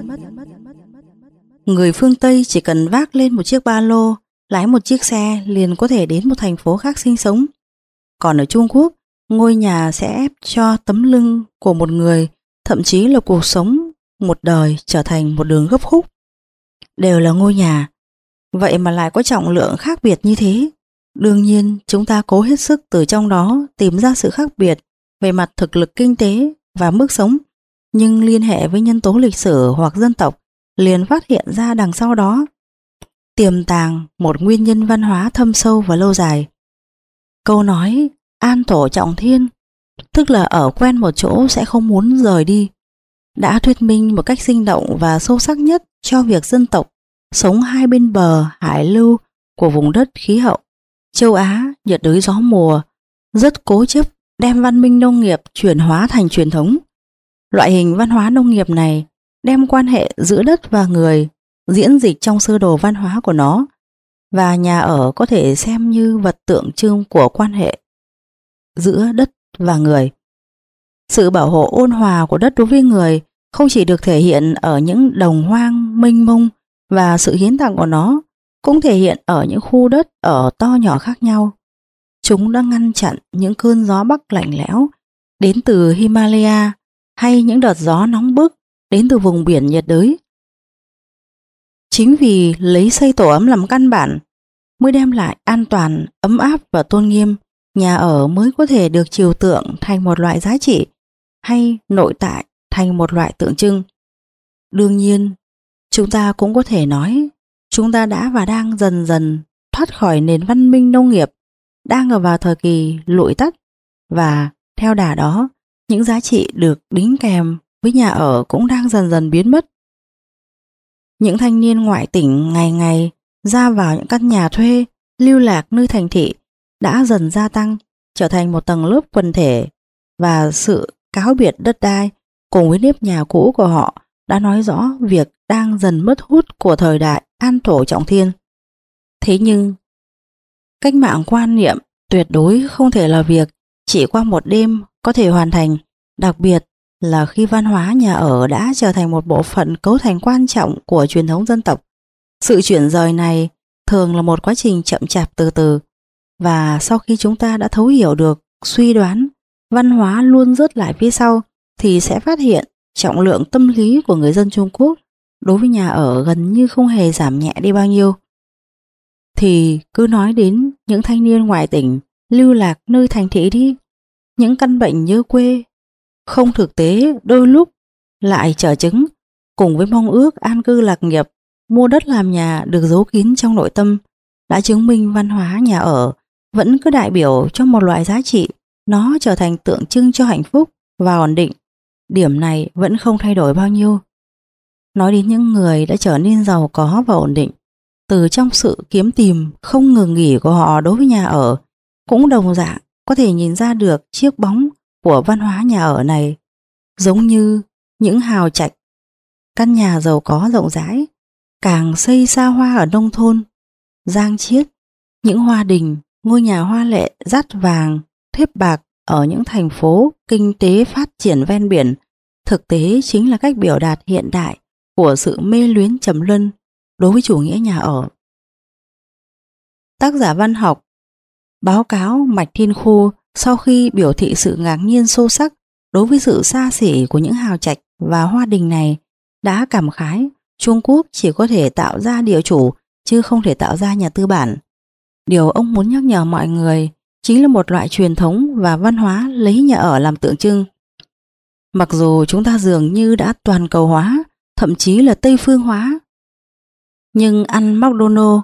Người phương Tây chỉ cần vác lên một chiếc ba lô, lái một chiếc xe liền có thể đến một thành phố khác sinh sống. Còn ở Trung Quốc, ngôi nhà sẽ ép cho tấm lưng của một người, thậm chí là cuộc sống một đời, trở thành một đường gấp khúc. Đều là ngôi nhà, vậy mà lại có trọng lượng khác biệt như thế. Đương nhiên, chúng ta cố hết sức từ trong đó tìm ra sự khác biệt về mặt thực lực kinh tế và mức sống, nhưng liên hệ với nhân tố lịch sử hoặc dân tộc, liền phát hiện ra đằng sau đó tiềm tàng một nguyên nhân văn hóa thâm sâu và lâu dài. Câu nói an thổ trọng thiên, tức là ở quen một chỗ sẽ không muốn rời đi, đã thuyết minh một cách sinh động và sâu sắc nhất cho việc dân tộc sống hai bên bờ hải lưu của vùng đất khí hậu châu Á nhiệt đới gió mùa, rất cố chấp đem văn minh nông nghiệp chuyển hóa thành truyền thống. Loại hình văn hóa nông nghiệp này đem quan hệ giữa đất và người diễn dịch trong sơ đồ văn hóa của nó, và nhà ở có thể xem như vật tượng trưng của quan hệ giữa đất và người. Sự bảo hộ ôn hòa của đất đối với người không chỉ được thể hiện ở những đồng hoang mênh mông, và sự hiến tặng của nó cũng thể hiện ở những khu đất ở to nhỏ khác nhau. Chúng đã ngăn chặn những cơn gió bắc lạnh lẽo đến từ Himalaya, hay những đợt gió nóng bức đến từ vùng biển nhiệt đới. Chính vì lấy xây tổ ấm làm căn bản mới đem lại an toàn, ấm áp và tôn nghiêm, nhà ở mới có thể được trừu tượng thành một loại giá trị, hay nội tại thành một loại tượng trưng. Đương nhiên, chúng ta cũng có thể nói chúng ta đã và đang dần dần thoát khỏi nền văn minh nông nghiệp, đang ở vào thời kỳ lụi tắt, và theo đà đó, những giá trị được đính kèm với nhà ở cũng đang dần dần biến mất. Những thanh niên ngoại tỉnh ngày ngày ra vào những căn nhà thuê, lưu lạc nơi thành thị đã dần gia tăng, trở thành một tầng lớp quần thể, và sự cáo biệt đất đai cùng với nếp nhà cũ của họ đã nói rõ việc đang dần mất hút của thời đại an thổ trọng thiên. Thế nhưng, cách mạng quan niệm tuyệt đối không thể là việc chỉ qua một đêm có thể hoàn thành, đặc biệt là khi văn hóa nhà ở đã trở thành một bộ phận cấu thành quan trọng của truyền thống dân tộc. Sự chuyển rời này thường là một quá trình chậm chạp từ từ, và sau khi chúng ta đã thấu hiểu được suy đoán văn hóa luôn rớt lại phía sau thì sẽ phát hiện trọng lượng tâm lý của người dân Trung Quốc đối với nhà ở gần như không hề giảm nhẹ đi bao nhiêu. Thì cứ nói đến những thanh niên ngoại tỉnh lưu lạc nơi thành thị đi, những căn bệnh nhớ quê, không thực tế đôi lúc lại trở chứng, cùng với mong ước an cư lạc nghiệp, mua đất làm nhà được giấu kín trong nội tâm, đã chứng minh văn hóa nhà ở vẫn cứ đại biểu cho một loại giá trị, nó trở thành tượng trưng cho hạnh phúc và ổn định. Điểm này vẫn không thay đổi bao nhiêu. Nói đến những người đã trở nên giàu có và ổn định, từ trong sự kiếm tìm không ngừng nghỉ của họ đối với nhà ở, cũng đồng dạng có thể nhìn ra được chiếc bóng của văn hóa nhà ở này. Giống như những hào trạch, căn nhà giàu có rộng rãi, càng xây xa hoa ở nông thôn, giang chiết, những hoa đình, ngôi nhà hoa lệ dát vàng, thép bạc ở những thành phố kinh tế phát triển ven biển, thực tế chính là cách biểu đạt hiện đại của sự mê luyến trầm luân đối với chủ nghĩa nhà ở. Tác giả văn học báo cáo Mạch Thiên Khu sau khi biểu thị sự ngạc nhiên sâu sắc đối với sự xa xỉ của những hào trạch và hoa đình này, đã cảm khái Trung Quốc chỉ có thể tạo ra địa chủ chứ không thể tạo ra nhà tư bản. Điều ông muốn nhắc nhở mọi người chính là một loại truyền thống và văn hóa lấy nhà ở làm tượng trưng. Mặc dù chúng ta dường như đã toàn cầu hóa, thậm chí là Tây phương hóa, nhưng ăn McDonald's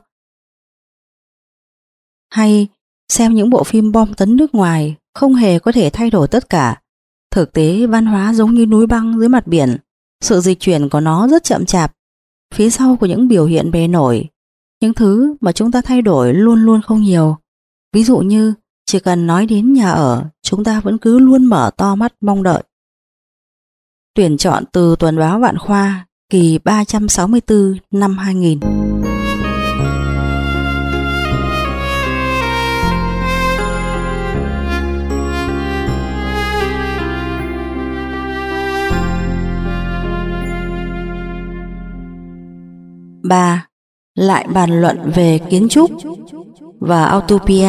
hay xem những bộ phim bom tấn nước ngoài không hề có thể thay đổi tất cả. Thực tế văn hóa giống như núi băng dưới mặt biển, sự dịch chuyển của nó rất chậm chạp. Phía sau của những biểu hiện bề nổi, những thứ mà chúng ta thay đổi luôn luôn không nhiều. Ví dụ như chỉ cần nói đến nhà ở, chúng ta vẫn cứ luôn mở to mắt mong đợi. Tuyển chọn từ Tuần báo Vạn Khoa, kỳ 364 năm 2000. Ba, lại bàn luận về kiến trúc và Utopia.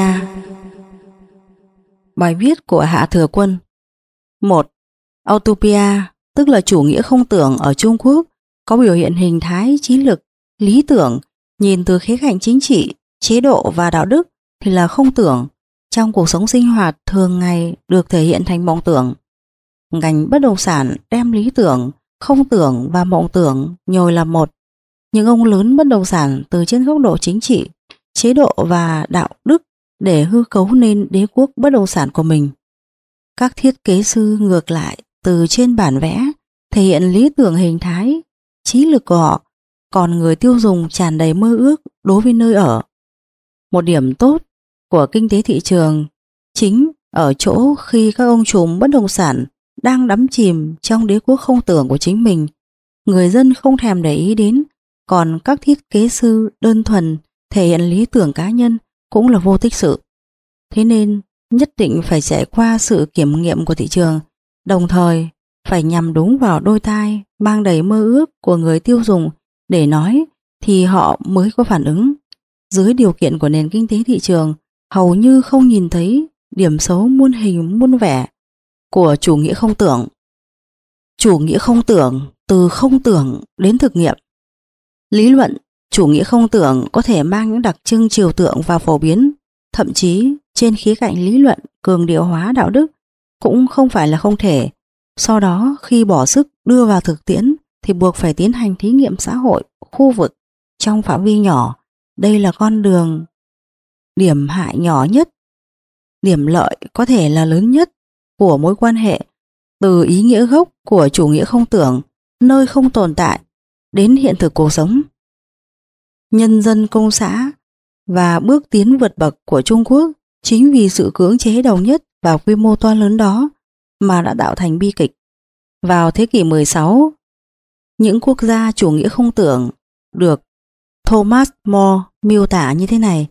Bài viết của Hạ Thừa Quân. 1. Utopia, tức là chủ nghĩa không tưởng ở Trung Quốc, có biểu hiện hình thái trí lực, lý tưởng, nhìn từ khía cạnh chính trị, chế độ và đạo đức thì là không tưởng, trong cuộc sống sinh hoạt thường ngày được thể hiện thành mộng tưởng. Ngành bất động sản đem lý tưởng, không tưởng và mộng tưởng nhồi làm một. Những ông lớn bất động sản từ trên góc độ chính trị, chế độ và đạo đức để hư cấu nên đế quốc bất động sản của mình. Các thiết kế sư ngược lại từ trên bản vẽ thể hiện lý tưởng hình thái, trí lực của họ, còn người tiêu dùng tràn đầy mơ ước đối với nơi ở. Một điểm tốt của kinh tế thị trường chính ở chỗ khi các ông trùm bất động sản đang đắm chìm trong đế quốc không tưởng của chính mình, người dân không thèm để ý đến, còn các thiết kế sư đơn thuần thể hiện lý tưởng cá nhân cũng là vô tích sự. Thế nên nhất định phải trải qua sự kiểm nghiệm của thị trường, đồng thời phải nhằm đúng vào đôi tai mang đầy mơ ước của người tiêu dùng để nói thì họ mới có phản ứng. Dưới điều kiện của nền kinh tế thị trường hầu như không nhìn thấy điểm xấu muôn hình muôn vẻ của chủ nghĩa không tưởng. Chủ nghĩa không tưởng từ không tưởng đến thực nghiệm. Lý luận chủ nghĩa không tưởng có thể mang những đặc trưng trừu tượng và phổ biến, thậm chí trên khía cạnh lý luận cường điệu hóa đạo đức cũng không phải là không thể. Sau đó khi bỏ sức đưa vào thực tiễn thì buộc phải tiến hành thí nghiệm xã hội, khu vực trong phạm vi nhỏ. Đây là con đường điểm hại nhỏ nhất, điểm lợi có thể là lớn nhất của mối quan hệ từ ý nghĩa gốc của chủ nghĩa không tưởng, nơi không tồn tại, đến hiện thực cuộc sống. Nhân dân công xã và bước tiến vượt bậc của Trung Quốc chính vì sự cưỡng chế đồng nhất và quy mô to lớn đó mà đã tạo thành bi kịch. Vào thế kỷ 16, những quốc gia chủ nghĩa không tưởng được Thomas More miêu tả như thế này: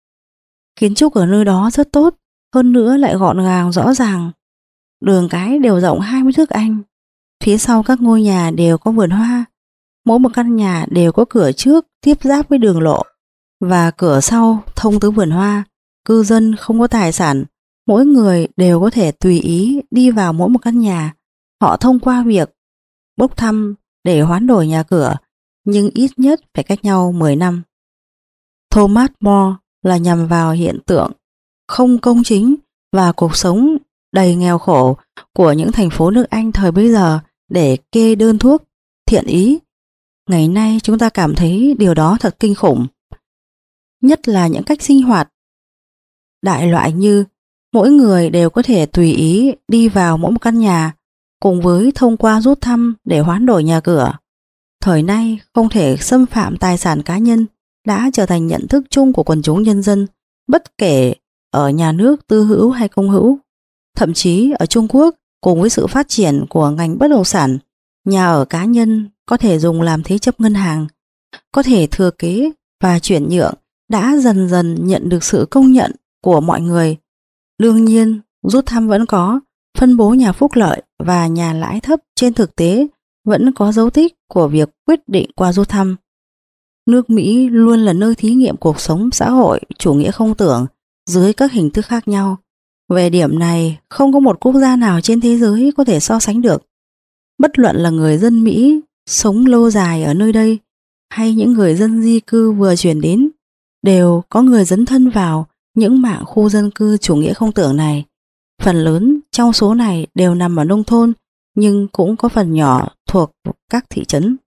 kiến trúc ở nơi đó rất tốt, hơn nữa lại gọn gàng rõ ràng. Đường cái đều rộng 20 thước Anh, Phía sau các ngôi nhà đều có vườn hoa, mỗi một căn nhà đều có cửa trước tiếp giáp với đường lộ và cửa sau thông tới vườn hoa. Cư dân không có tài sản, mỗi người đều có thể tùy ý đi vào mỗi một căn nhà. Họ thông qua việc bốc thăm để hoán đổi nhà cửa, nhưng ít nhất phải cách nhau 10 năm. Thomas More là nhằm vào hiện tượng không công chính và cuộc sống đầy nghèo khổ của những thành phố nước Anh thời bấy giờ để kê đơn thuốc thiện ý. Ngày nay chúng ta cảm thấy điều đó thật kinh khủng. Nhất là những cách sinh hoạt đại loại như mỗi người đều có thể tùy ý đi vào mỗi một căn nhà, cùng với thông qua rút thăm để hoán đổi nhà cửa. Thời nay không thể xâm phạm tài sản cá nhân đã trở thành nhận thức chung của quần chúng nhân dân, bất kể ở nhà nước tư hữu hay công hữu. Thậm chí ở Trung Quốc, cùng với sự phát triển của ngành bất động sản, nhà ở cá nhân có thể dùng làm thế chấp ngân hàng, có thể thừa kế và chuyển nhượng đã dần dần nhận được sự công nhận của mọi người. Đương nhiên, rút thăm vẫn có, phân bố nhà phúc lợi và nhà lãi thấp trên thực tế vẫn có dấu tích của việc quyết định qua rút thăm. Nước Mỹ luôn là nơi thí nghiệm cuộc sống xã hội chủ nghĩa không tưởng dưới các hình thức khác nhau. Về điểm này, không có một quốc gia nào trên thế giới có thể so sánh được. Bất luận là người dân Mỹ sống lâu dài ở nơi đây hay những người dân di cư vừa chuyển đến, đều có người dấn thân vào những mảng khu dân cư chủ nghĩa không tưởng này. Phần lớn trong số này đều nằm ở nông thôn, nhưng cũng có phần nhỏ thuộc các thị trấn.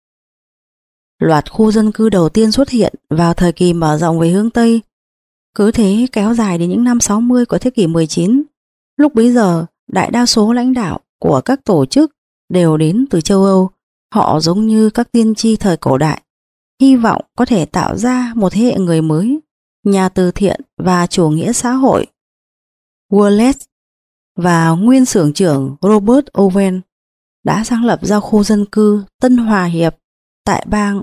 Loạt khu dân cư đầu tiên xuất hiện vào thời kỳ mở rộng về hướng Tây, cứ thế kéo dài đến những năm 60 của thế kỷ 19. Lúc bấy giờ, đại đa số lãnh đạo của các tổ chức đều đến từ châu Âu. Họ giống như các tiên tri thời cổ đại, hy vọng có thể tạo ra một thế hệ người mới, nhà từ thiện và chủ nghĩa xã hội. Wallace và nguyên xưởng trưởng Robert Owen đã sáng lập ra khu dân cư Tân Hòa Hiệp tại bang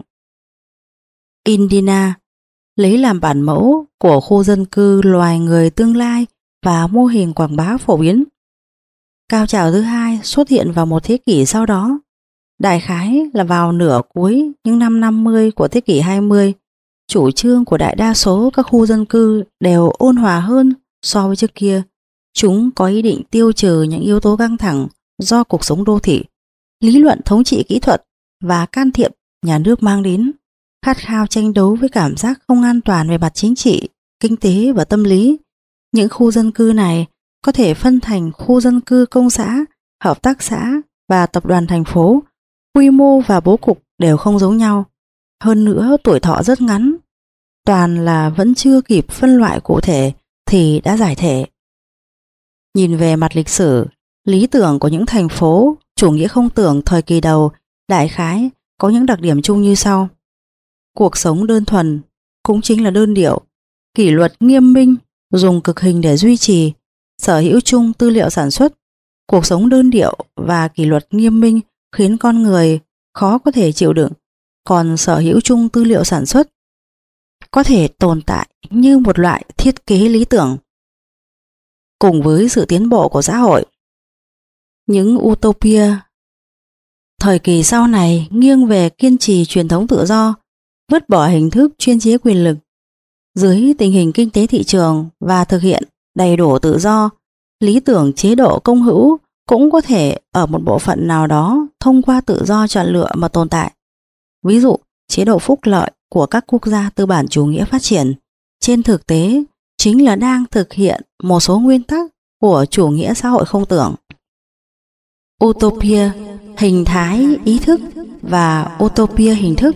Indiana, lấy làm bản mẫu của khu dân cư loài người tương lai và mô hình quảng bá phổ biến. Cao trào thứ hai xuất hiện vào một thế kỷ sau đó, đại khái là vào nửa cuối những năm 50 của thế kỷ 20. Chủ trương của đại đa số các khu dân cư đều ôn hòa hơn so với trước kia. Chúng có ý định tiêu trừ những yếu tố căng thẳng do cuộc sống đô thị, lý luận thống trị kỹ thuật và can thiệp nhà nước mang đến, khát khao tranh đấu với cảm giác không an toàn về mặt chính trị, kinh tế và tâm lý. Những khu dân cư này có thể phân thành khu dân cư công xã, hợp tác xã và tập đoàn thành phố. Quy mô và bố cục đều không giống nhau. Hơn nữa tuổi thọ rất ngắn. Toàn là vẫn chưa kịp phân loại cụ thể thì đã giải thể. Nhìn về mặt lịch sử, lý tưởng của những thành phố chủ nghĩa không tưởng thời kỳ đầu đại khái có những đặc điểm chung như sau. Cuộc sống đơn thuần, cũng chính là đơn điệu, kỷ luật nghiêm minh, dùng cực hình để duy trì, sở hữu chung tư liệu sản xuất. Cuộc sống đơn điệu và kỷ luật nghiêm minh khiến con người khó có thể chịu đựng, còn sở hữu chung tư liệu sản xuất có thể tồn tại như một loại thiết kế lý tưởng. Cùng với sự tiến bộ của xã hội, những utopia thời kỳ sau này nghiêng về kiên trì truyền thống tự do, vứt bỏ hình thức chuyên chế quyền lực. Dưới tình hình kinh tế thị trường và thực hiện đầy đủ tự do, lý tưởng chế độ công hữu cũng có thể ở một bộ phận nào đó thông qua tự do chọn lựa mà tồn tại. Ví dụ, chế độ phúc lợi của các quốc gia tư bản chủ nghĩa phát triển trên thực tế chính là đang thực hiện một số nguyên tắc của chủ nghĩa xã hội không tưởng. Utopia, hình thái ý thức và utopia hình thức.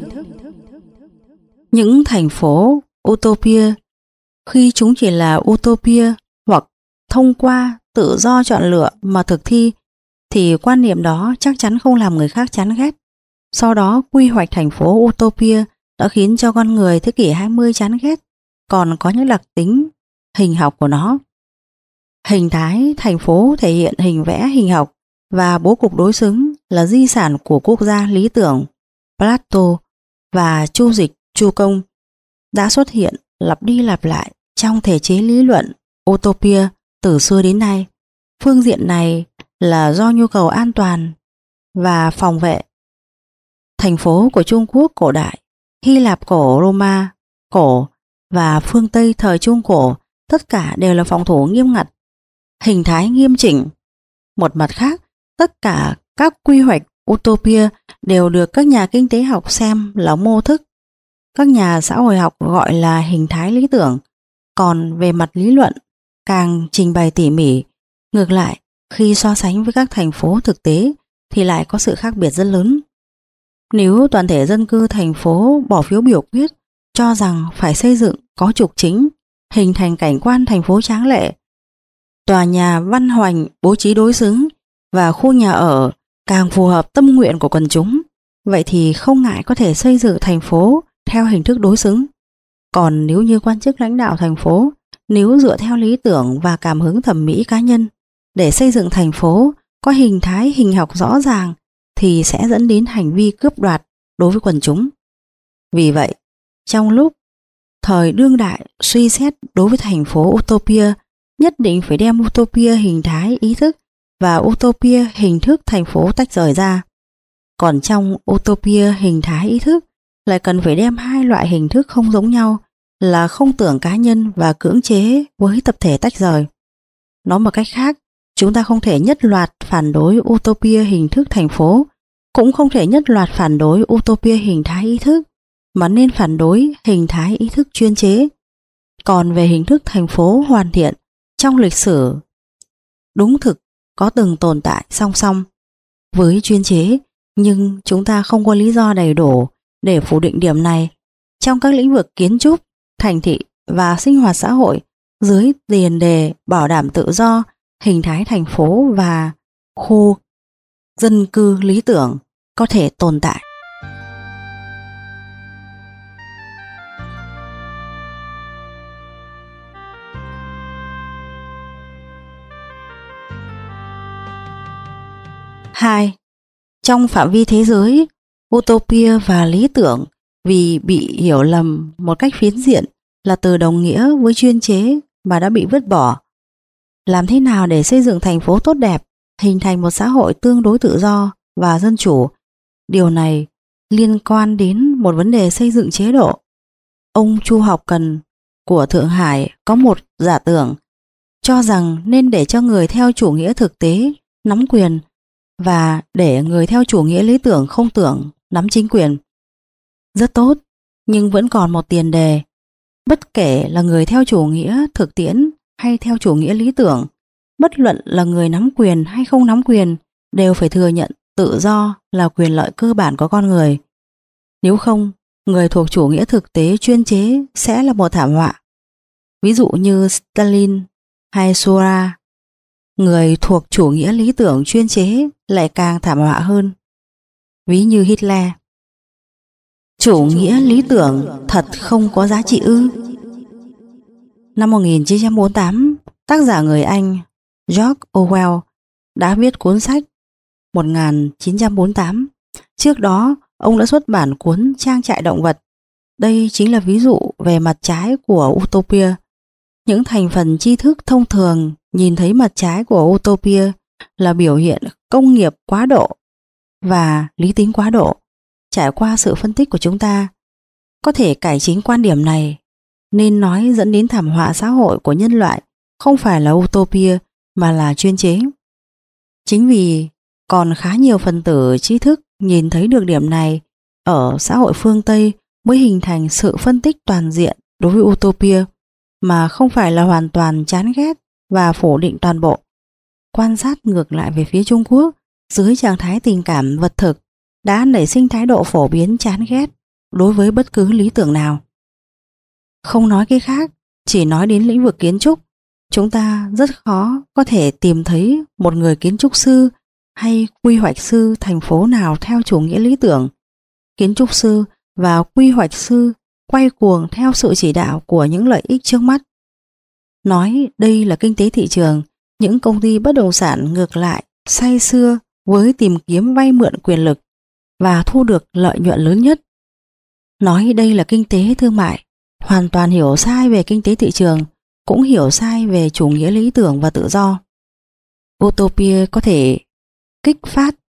Những thành phố utopia, khi chúng chỉ là utopia hoặc thông qua tự do chọn lựa mà thực thi, thì quan niệm đó chắc chắn không làm người khác chán ghét. Sau đó quy hoạch thành phố utopia đã khiến cho con người thế kỷ 20 chán ghét, còn có những đặc tính hình học của nó. Hình thái thành phố thể hiện hình vẽ hình học và bố cục đối xứng là di sản của quốc gia lý tưởng Plato và Chu Dịch Chu Công, đã xuất hiện lặp đi lặp lại trong thể chế lý luận utopia từ xưa đến nay. Phương diện này là do nhu cầu an toàn và phòng vệ. Thành phố của Trung Quốc cổ đại, Hy Lạp cổ, Roma cổ và phương Tây thời Trung cổ tất cả đều là phòng thủ nghiêm ngặt, hình thái nghiêm chỉnh. Một mặt khác, tất cả các quy hoạch utopia đều được các nhà kinh tế học xem là mô thức, các nhà xã hội học gọi là hình thái lý tưởng. Còn về mặt lý luận, càng trình bày tỉ mỉ. Ngược lại, khi so sánh với các thành phố thực tế thì lại có sự khác biệt rất lớn. Nếu toàn thể dân cư thành phố bỏ phiếu biểu quyết cho rằng phải xây dựng có trục chính, hình thành cảnh quan thành phố tráng lệ, tòa nhà văn hoành bố trí đối xứng và khu nhà ở càng phù hợp tâm nguyện của quần chúng, vậy thì không ngại có thể xây dựng thành phố theo hình thức đối xứng. Còn nếu như quan chức lãnh đạo thành phố, nếu dựa theo lý tưởng và cảm hứng thẩm mỹ cá nhân để xây dựng thành phố có hình thái hình học rõ ràng thì sẽ dẫn đến hành vi cướp đoạt đối với quần chúng. Vì vậy, trong lúc thời đương đại suy xét đối với thành phố utopia, nhất định phải đem utopia hình thái ý thức và utopia hình thức thành phố tách rời ra. Còn trong utopia hình thái ý thức lại cần phải đem hai loại hình thức không giống nhau là không tưởng cá nhân và cưỡng chế với tập thể tách rời. Nói một cách khác, chúng ta không thể nhất loạt phản đối utopia hình thức thành phố, cũng không thể nhất loạt phản đối utopia hình thái ý thức, mà nên phản đối hình thái ý thức chuyên chế. Còn về hình thức thành phố hoàn thiện, trong lịch sử đúng thực có từng tồn tại song song với chuyên chế, nhưng chúng ta không có lý do đầy đủ để phủ định điểm này. Trong các lĩnh vực kiến trúc, thành thị và sinh hoạt xã hội, dưới tiền đề bảo đảm tự do, hình thái thành phố và khu dân cư lý tưởng có thể tồn tại. Hai, trong phạm vi thế giới, utopia và lý tưởng vì bị hiểu lầm một cách phiến diện là từ đồng nghĩa với chuyên chế mà đã bị vứt bỏ. Làm thế nào để xây dựng thành phố tốt đẹp, hình thành một xã hội tương đối tự do và dân chủ? Điều này liên quan đến một vấn đề xây dựng chế độ. Ông Chu Học Cần của Thượng Hải có một giả tưởng cho rằng nên để cho người theo chủ nghĩa thực tế nắm quyền và để người theo chủ nghĩa lý tưởng không tưởng nắm chính quyền. Rất tốt, nhưng vẫn còn một tiền đề. Bất kể là người theo chủ nghĩa thực tiễn hay theo chủ nghĩa lý tưởng, bất luận là người nắm quyền hay không nắm quyền, đều phải thừa nhận tự do là quyền lợi cơ bản của con người. Nếu không, người thuộc chủ nghĩa thực tế chuyên chế sẽ là một thảm họa. Ví dụ như Stalin hay Sura. Người thuộc chủ nghĩa lý tưởng chuyên chế lại càng thảm họa hơn. Ví như Hitler. Chủ nghĩa lý tưởng thật không có giá trị ư? Năm 1948, tác giả người Anh George Orwell đã viết cuốn sách 1948. Trước đó, ông đã xuất bản cuốn Trang trại động vật. Đây chính là ví dụ về mặt trái của utopia. Những thành phần tri thức thông thường nhìn thấy mặt trái của utopia là biểu hiện công nghiệp quá độ và lý tính quá độ. Trải qua sự phân tích của chúng ta, có thể cải chính quan điểm này, nên nói dẫn đến thảm họa xã hội của nhân loại không phải là utopia mà là chuyên chế. Chính vì còn khá nhiều phần tử trí thức nhìn thấy được điểm này ở xã hội phương Tây mới hình thành sự phân tích toàn diện đối với utopia, mà không phải là hoàn toàn chán ghét và phủ định toàn bộ. Quan sát ngược lại về phía Trung Quốc, dưới trạng thái tình cảm vật thực, đã nảy sinh thái độ phổ biến chán ghét đối với bất cứ lý tưởng nào. Không nói cái khác, chỉ nói đến lĩnh vực kiến trúc, chúng ta rất khó có thể tìm thấy một người kiến trúc sư hay quy hoạch sư thành phố nào theo chủ nghĩa lý tưởng. Kiến trúc sư và quy hoạch sư quay cuồng theo sự chỉ đạo của những lợi ích trước mắt. Nói đây là kinh tế thị trường, những công ty bất động sản ngược lại say sưa với tìm kiếm vay mượn quyền lực và thu được lợi nhuận lớn nhất. Nói đây là kinh tế thương mại, hoàn toàn hiểu sai về kinh tế thị trường, cũng hiểu sai về chủ nghĩa lý tưởng và tự do. Utopia có thể kích phát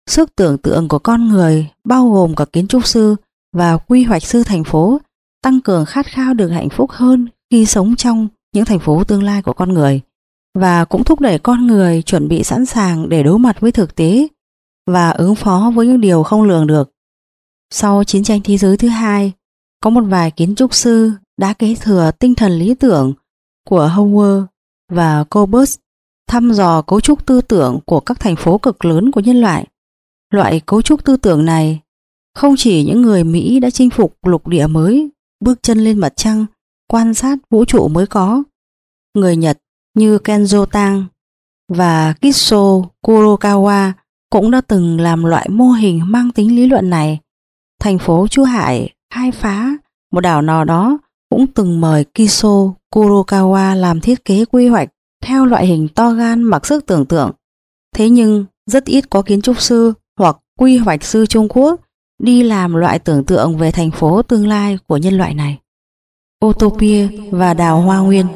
Sức tưởng tượng của con người bao gồm cả kiến trúc sư và quy hoạch sư thành phố tăng cường khát khao được hạnh phúc hơn khi sống trong những thành phố tương lai của con người, và cũng thúc đẩy con người chuẩn bị sẵn sàng để đối mặt với thực tế và ứng phó với những điều không lường được. Sau chiến tranh thế giới thứ hai, có một vài kiến trúc sư đã kế thừa tinh thần lý tưởng của Howard và Cobbett, thăm dò cấu trúc tư tưởng của các thành phố cực lớn của nhân loại. Loại cấu trúc tư tưởng này không chỉ những người Mỹ đã chinh phục lục địa mới, bước chân lên mặt trăng, quan sát vũ trụ mới có. Người Nhật như Kenzo Tang và Kitso Kurokawa cũng đã từng làm loại mô hình mang tính lý luận này. Thành phố Chu Hải khai phá một đảo nào đó cũng từng mời Kitso Kurokawa làm thiết kế quy hoạch theo loại hình to gan mặc sức tưởng tượng. Thế nhưng rất ít có kiến trúc sư hoặc quy hoạch sư Trung Quốc đi làm loại tưởng tượng về thành phố tương lai của nhân loại này. Utopia và đào hoa nguyên.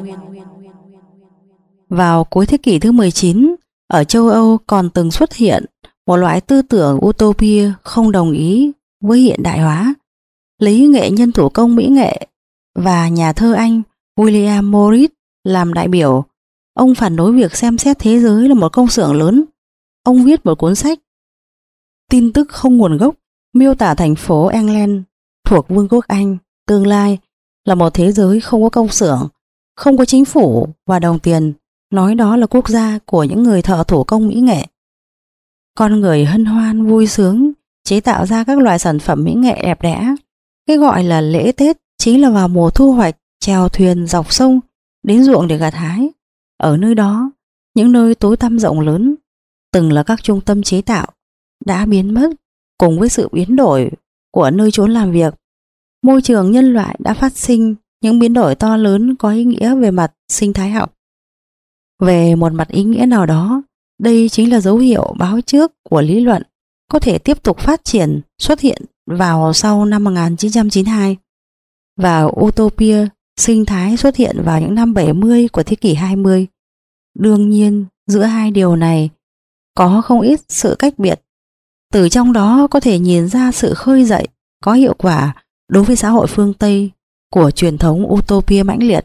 Vào cuối thế kỷ thứ 19, ở châu Âu còn từng xuất hiện một loại tư tưởng utopia không đồng ý với hiện đại hóa. Lấy nghệ nhân thủ công mỹ nghệ và nhà thơ Anh William Morris làm đại biểu, ông phản đối việc xem xét thế giới là một công xưởng lớn. Ông viết một cuốn sách Tin tức không nguồn gốc, miêu tả thành phố England thuộc Vương quốc Anh tương lai là một thế giới không có công xưởng, không có chính phủ và đồng tiền, nói đó là quốc gia của những người thợ thủ công mỹ nghệ. Con người hân hoan vui sướng chế tạo ra các loại sản phẩm mỹ nghệ đẹp đẽ. Cái gọi là lễ Tết chính là vào mùa thu hoạch, chèo thuyền dọc sông đến ruộng để gặt hái. Ở nơi đó, những nơi tối tăm rộng lớn từng là các trung tâm chế tạo đã biến mất cùng với sự biến đổi của nơi chốn làm việc. Môi trường nhân loại đã phát sinh những biến đổi to lớn có ý nghĩa về mặt sinh thái học. Về một mặt ý nghĩa nào đó, đây chính là dấu hiệu báo trước của lý luận có thể tiếp tục phát triển xuất hiện vào sau năm 1992, và utopia sinh thái xuất hiện vào những năm 70 của thế kỷ 20. Đương nhiên, giữa hai điều này có không ít sự cách biệt. Từ trong đó có thể nhìn ra sự khơi dậy có hiệu quả đối với xã hội phương Tây của truyền thống utopia mãnh liệt.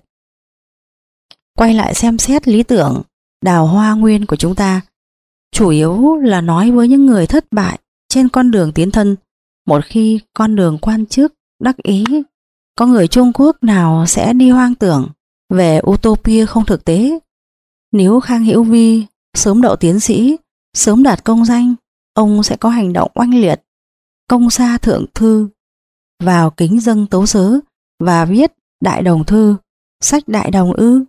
Quay lại xem xét lý tưởng đào hoa nguyên của chúng ta, chủ yếu là nói với những người thất bại trên con đường tiến thân. Một khi con đường quan chức đắc ý, có người Trung Quốc nào sẽ đi hoang tưởng về utopia không thực tế? Nếu Khang Hữu Vi sớm đậu tiến sĩ, sớm đạt công danh, ông sẽ có hành động oanh liệt, công sa thượng thư, vào kính dâng tấu sớ và viết đại đồng thư, sách đại đồng ư?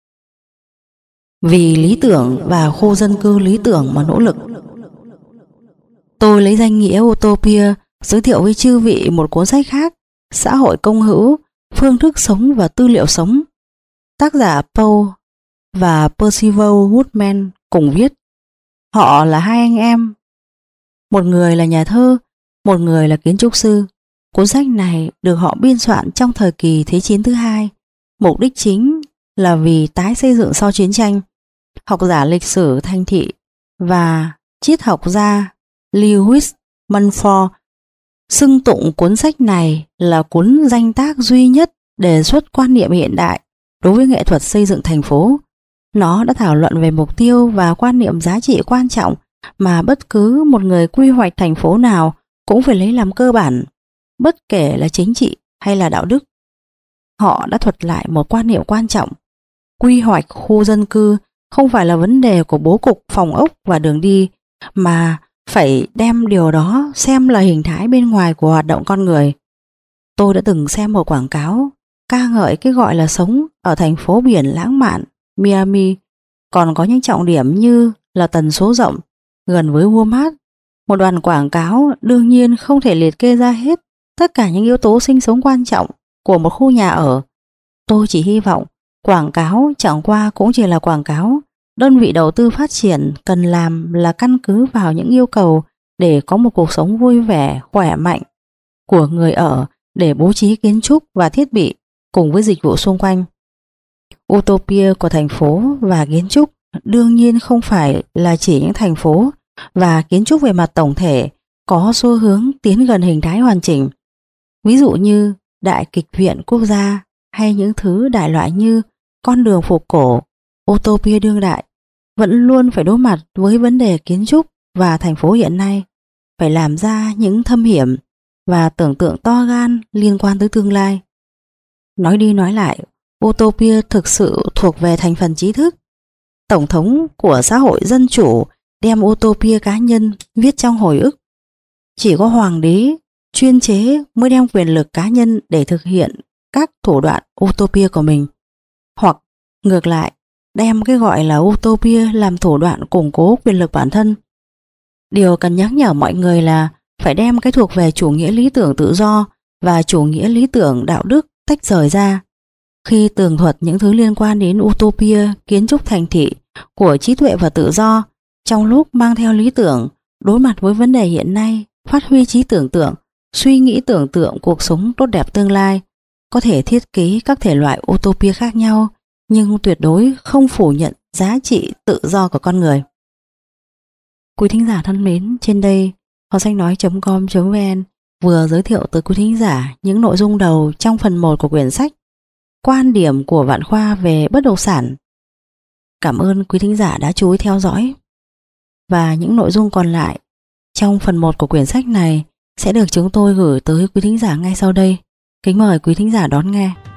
Vì lý tưởng và khu dân cư lý tưởng mà nỗ lực. Tôi lấy danh nghĩa utopia giới thiệu với chư vị một cuốn sách khác, Xã hội công hữu, phương thức sống và tư liệu sống. Tác giả Paul và Percival Woodman cùng viết. Họ là hai anh em, một người là nhà thơ, một người là kiến trúc sư. Cuốn sách này được họ biên soạn trong thời kỳ Thế chiến thứ hai, mục đích chính là vì tái xây dựng sau chiến tranh. Học giả lịch sử thành thị và triết học gia Lewis Mumford xưng tụng cuốn sách này là cuốn danh tác duy nhất đề xuất quan niệm hiện đại đối với nghệ thuật xây dựng thành phố. Nó đã thảo luận về mục tiêu và quan niệm giá trị quan trọng mà bất cứ một người quy hoạch thành phố nào cũng phải lấy làm cơ bản, bất kể là chính trị hay là đạo đức. Họ đã thuật lại một quan niệm quan trọng. Quy hoạch khu dân cư không phải là vấn đề của bố cục phòng ốc và đường đi, mà phải đem điều đó xem là hình thái bên ngoài của hoạt động con người. Tôi đã từng xem một quảng cáo ca ngợi cái gọi là sống ở thành phố biển lãng mạn Miami, còn có những trọng điểm như là tần số rộng, gần với Walmart. Một đoạn quảng cáo đương nhiên không thể liệt kê ra hết tất cả những yếu tố sinh sống quan trọng của một khu nhà ở. Tôi chỉ hy vọng quảng cáo chẳng qua cũng chỉ là quảng cáo. Đơn vị đầu tư phát triển cần làm là căn cứ vào những yêu cầu để có một cuộc sống vui vẻ, khỏe mạnh của người ở, để bố trí kiến trúc và thiết bị cùng với dịch vụ xung quanh. Utopia của thành phố và kiến trúc đương nhiên không phải là chỉ những thành phố và kiến trúc về mặt tổng thể có xu hướng tiến gần hình thái hoàn chỉnh. Ví dụ như Đại kịch viện quốc gia hay những thứ đại loại như con đường phục cổ, Utopia đương đại vẫn luôn phải đối mặt với vấn đề kiến trúc, và thành phố hiện nay phải làm ra những thâm hiểm và tưởng tượng to gan liên quan tới tương lai. Nói đi nói lại, Utopia thực sự thuộc về thành phần trí thức. Tổng thống của xã hội dân chủ đem Utopia cá nhân viết trong hồi ức. Chỉ có hoàng đế chuyên chế mới đem quyền lực cá nhân để thực hiện các thủ đoạn Utopia của mình, hoặc ngược lại đem cái gọi là Utopia làm thủ đoạn củng cố quyền lực bản thân. Điều cần nhắc nhở mọi người là phải đem cái thuộc về chủ nghĩa lý tưởng tự do và chủ nghĩa lý tưởng đạo đức tách rời ra. Khi tường thuật những thứ liên quan đến Utopia, kiến trúc thành thị của trí tuệ và tự do, trong lúc mang theo lý tưởng, đối mặt với vấn đề hiện nay, phát huy trí tưởng tượng, suy nghĩ tưởng tượng cuộc sống tốt đẹp tương lai, có thể thiết kế các thể loại Utopia khác nhau, nhưng tuyệt đối không phủ nhận giá trị tự do của con người. Quý thính giả thân mến, trên đây hoxanhnói.com.vn vừa giới thiệu tới quý thính giả những nội dung đầu trong phần 1 của quyển sách Quan điểm của Vạn Khoa về bất động sản. Cảm ơn quý thính giả đã chú ý theo dõi. Và những nội dung còn lại trong phần 1 của quyển sách này sẽ được chúng tôi gửi tới quý thính giả ngay sau đây. Kính mời quý thính giả đón nghe.